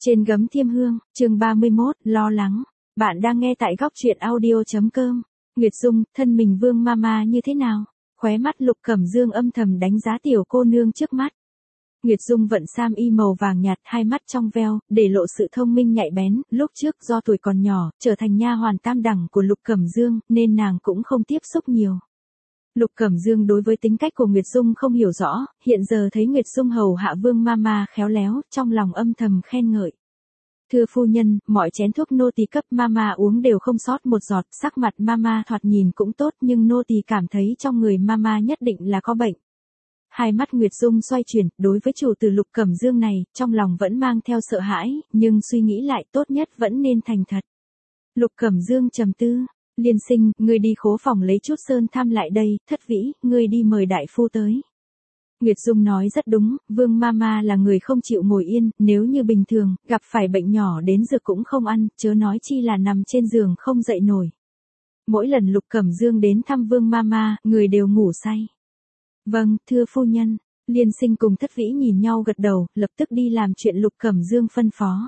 Trên gấm Thiêm Hương, chương 31, lo lắng. Bạn đang nghe tại góc truyện audio.com. Nguyệt Dung, thân mình Vương Mama như thế nào? Khóe mắt Lục Cẩm Dương âm thầm đánh giá tiểu cô nương trước mắt. Nguyệt Dung vận sam y màu vàng nhạt, hai mắt trong veo, để lộ sự thông minh nhạy bén. Lúc trước do tuổi còn nhỏ, trở thành nha hoàn tam đẳng của Lục Cẩm Dương, nên nàng cũng không tiếp xúc nhiều. Lục Cẩm Dương đối với tính cách của Nguyệt Dung không hiểu rõ, hiện giờ thấy Nguyệt Dung hầu hạ Vương Mama khéo léo, trong lòng âm thầm khen ngợi. Thưa phu nhân, mọi chén thuốc nô tỳ cấp Mama uống đều không sót một giọt, sắc mặt Mama thoạt nhìn cũng tốt, nhưng nô tỳ cảm thấy trong người Mama nhất định là có bệnh. Hai mắt Nguyệt Dung xoay chuyển, đối với chủ tử Lục Cẩm Dương này, trong lòng vẫn mang theo sợ hãi, nhưng suy nghĩ lại tốt nhất vẫn nên thành thật. Lục Cẩm Dương trầm tư. Liên Sinh, ngươi đi khố phòng lấy chút sơn thăm lại đây. Thất Vĩ, ngươi đi mời đại phu tới. Nguyệt Dung nói rất đúng, Vương Mama là người không chịu ngồi yên, nếu như bình thường, gặp phải bệnh nhỏ đến dược cũng không ăn, chớ nói chi là nằm trên giường không dậy nổi. Mỗi lần Lục Cẩm Dương đến thăm Vương Mama, người đều ngủ say. Vâng, thưa phu nhân. Liên Sinh cùng Thất Vĩ nhìn nhau gật đầu, lập tức đi làm chuyện Lục Cẩm Dương phân phó.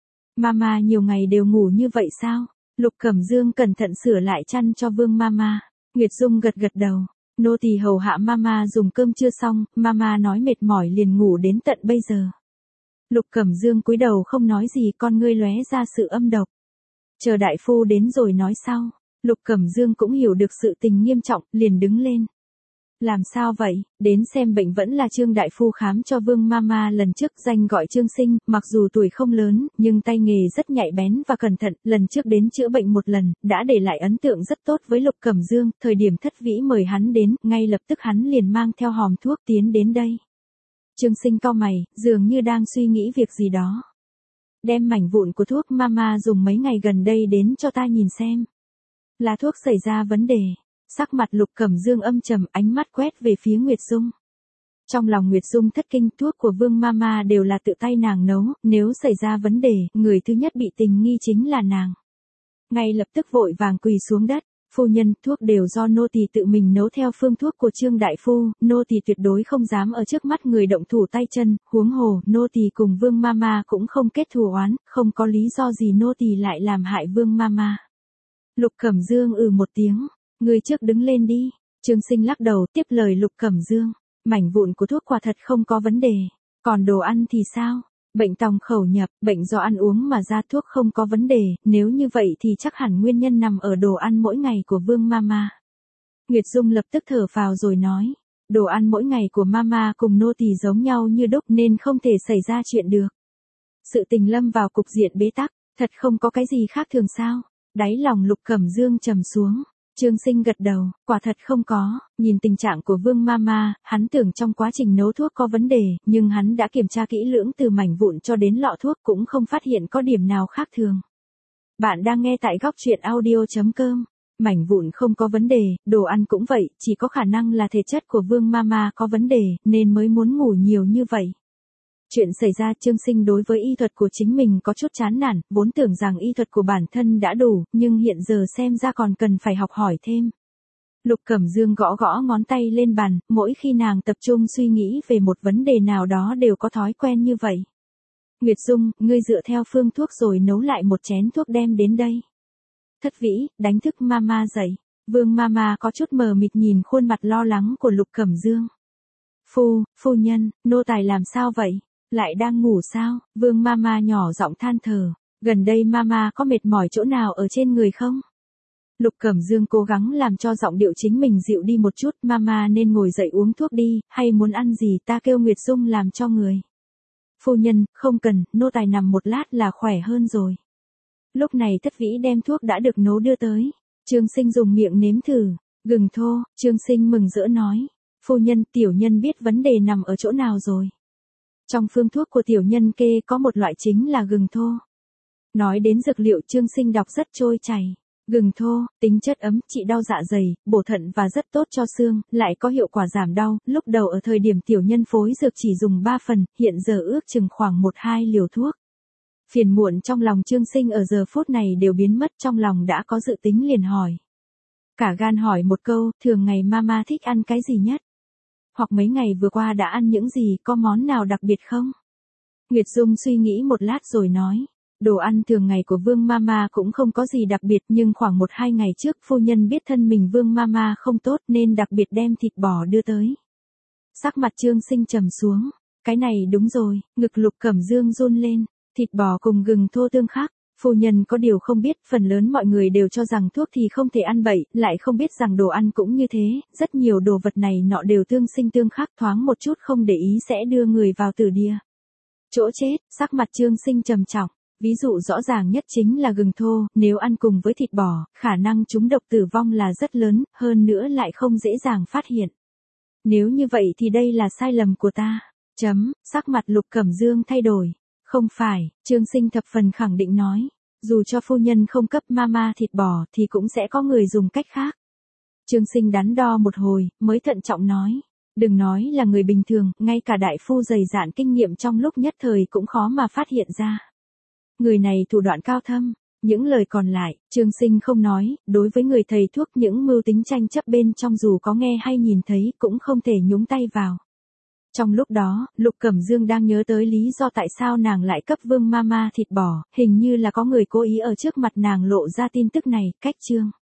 Mama nhiều ngày đều ngủ như vậy sao? Lục Cẩm Dương cẩn thận sửa lại chăn cho Vương Mama. Nguyệt Dung gật gật đầu. Nô tỳ hầu hạ Mama dùng cơm chưa xong, Mama nói mệt mỏi liền ngủ đến tận bây giờ. Lục Cẩm Dương cúi đầu không nói gì, con ngươi lóe ra sự âm độc. Chờ đại phu đến rồi nói sau. Lục Cẩm Dương cũng hiểu được sự tình nghiêm trọng, liền đứng lên. Làm sao vậy? Đến xem bệnh vẫn là Trương đại phu khám cho Vương Mama lần trước, danh gọi Trương Sinh, mặc dù tuổi không lớn, nhưng tay nghề rất nhạy bén và cẩn thận, lần trước đến chữa bệnh một lần, đã để lại ấn tượng rất tốt với Lục Cẩm Dương, thời điểm Thất Vĩ mời hắn đến, ngay lập tức hắn liền mang theo hòm thuốc tiến đến đây. Trương Sinh cau mày, dường như đang suy nghĩ việc gì đó. Đem mảnh vụn của thuốc Mama dùng mấy ngày gần đây đến cho ta nhìn xem. Là thuốc xảy ra vấn đề. Sắc mặt Lục Cẩm Dương âm trầm, ánh mắt quét về phía Nguyệt Dung. Trong lòng Nguyệt Dung thất kinh, thuốc của Vương Mama đều là tự tay nàng nấu, nếu xảy ra vấn đề, người thứ nhất bị tình nghi chính là nàng. Ngay lập tức vội vàng quỳ xuống đất, phu nhân, thuốc đều do nô tỳ tự mình nấu theo phương thuốc của Trương đại phu, nô tỳ tuyệt đối không dám ở trước mắt người động thủ tay chân, huống hồ, nô tỳ cùng Vương Mama cũng không kết thù oán, không có lý do gì nô tỳ lại làm hại Vương Mama. Lục Cẩm Dương một tiếng. Người trước đứng lên đi. Trương Sinh lắc đầu, tiếp lời Lục Cẩm Dương. Mảnh vụn của thuốc quả thật không có vấn đề. Còn đồ ăn thì sao? Bệnh tòng khẩu nhập, bệnh do ăn uống mà ra, thuốc không có vấn đề. Nếu như vậy thì chắc hẳn nguyên nhân nằm ở đồ ăn mỗi ngày của Vương Mama. Nguyệt Dung lập tức thở phào rồi nói. Đồ ăn mỗi ngày của Mama cùng nô tỳ giống nhau như đúc nên không thể xảy ra chuyện được. Sự tình lâm vào cục diện bế tắc, thật không có cái gì khác thường sao? Đáy lòng Lục Cẩm Dương trầm xuống. Trương Sinh gật đầu, quả thật không có, nhìn tình trạng của Vương Mama, hắn tưởng trong quá trình nấu thuốc có vấn đề, nhưng hắn đã kiểm tra kỹ lưỡng từ mảnh vụn cho đến lọ thuốc cũng không phát hiện có điểm nào khác thường. Bạn đang nghe tại góc truyện audio.com, mảnh vụn không có vấn đề, đồ ăn cũng vậy, chỉ có khả năng là thể chất của Vương Mama có vấn đề, nên mới muốn ngủ nhiều như vậy. Chuyện xảy ra, Trương Sinh đối với y thuật của chính mình có chút chán nản, vốn tưởng rằng y thuật của bản thân đã đủ, nhưng hiện giờ xem ra còn cần phải học hỏi thêm. Lục Cẩm Dương gõ gõ ngón tay lên bàn, mỗi khi nàng tập trung suy nghĩ về một vấn đề nào đó đều có thói quen như vậy. Nguyệt Dung, ngươi dựa theo phương thuốc rồi nấu lại một chén thuốc đem đến đây. Thất Vĩ, đánh thức Mama dậy. Vương Mama có chút mờ mịt nhìn khuôn mặt lo lắng của Lục Cẩm Dương. Phu nhân, nô tài làm sao vậy? Lại đang ngủ sao? Vương Mama nhỏ giọng than thở. Gần đây Mama có mệt mỏi chỗ nào ở trên người không? Lục Cẩm Dương cố gắng làm cho giọng điệu chính mình dịu đi một chút. Mama nên ngồi dậy uống thuốc đi, hay muốn ăn gì ta kêu Nguyệt Dung làm cho người. Phu nhân, không cần, nô tài nằm một lát là khỏe hơn rồi. Lúc này Thất Vĩ đem thuốc đã được nấu đưa tới. Trương Sinh dùng miệng nếm thử. Gừng thô, Trương Sinh mừng rỡ nói. Phu nhân, tiểu nhân biết vấn đề nằm ở chỗ nào rồi. Trong phương thuốc của tiểu nhân kê có một loại chính là gừng thô. Nói đến dược liệu, Trương Sinh đọc rất trôi chảy. Gừng thô, tính chất ấm, trị đau dạ dày, bổ thận và rất tốt cho xương, lại có hiệu quả giảm đau. Lúc đầu ở thời điểm tiểu nhân phối dược chỉ dùng 3 phần, hiện giờ ước chừng khoảng 1-2 liều thuốc. Phiền muộn trong lòng Trương Sinh ở giờ phút này đều biến mất, trong lòng đã có dự tính liền hỏi. Cả gan hỏi một câu, thường ngày Mama thích ăn cái gì nhất? Hoặc mấy ngày vừa qua đã ăn những gì, có món nào đặc biệt không? Nguyệt Dung suy nghĩ một lát rồi nói. Đồ ăn thường ngày của Vương Mama cũng không có gì đặc biệt, nhưng khoảng 1-2 ngày trước phu nhân biết thân mình Vương Mama không tốt nên đặc biệt đem thịt bò đưa tới. Sắc mặt Trương Sinh trầm xuống. Cái này đúng rồi, ngực Lục Cẩm Dương run lên. Thịt bò cùng gừng thô tương khác. Phu nhân có điều không biết, phần lớn mọi người đều cho rằng thuốc thì không thể ăn bậy, lại không biết rằng đồ ăn cũng như thế, rất nhiều đồ vật này nọ đều tương sinh tương khắc, thoáng một chút không để ý sẽ đưa người vào tử địa. Chỗ chết, sắc mặt Trương Sinh trầm trọng. Ví dụ rõ ràng nhất chính là gừng thô, nếu ăn cùng với thịt bò, khả năng trúng độc tử vong là rất lớn, hơn nữa lại không dễ dàng phát hiện. Nếu như vậy thì đây là sai lầm của ta. Sắc mặt Lục Cẩm Dương thay đổi. Không phải, Trương Sinh thập phần khẳng định nói. Dù cho phu nhân không cấp mama thịt bò thì cũng sẽ có người dùng cách khác. Trương Sinh đắn đo một hồi, mới thận trọng nói. Đừng nói là người bình thường, ngay cả đại phu dày dạn kinh nghiệm trong lúc nhất thời cũng khó mà phát hiện ra. Người này thủ đoạn cao thâm. Những lời còn lại, Trương Sinh không nói, đối với người thầy thuốc những mưu tính tranh chấp bên trong dù có nghe hay nhìn thấy cũng không thể nhúng tay vào. Trong lúc đó, Lục Cẩm Dương đang nhớ tới lý do tại sao nàng lại cấp Vương Mama thịt bò, hình như là có người cố ý ở trước mặt nàng lộ ra tin tức này, cách Trương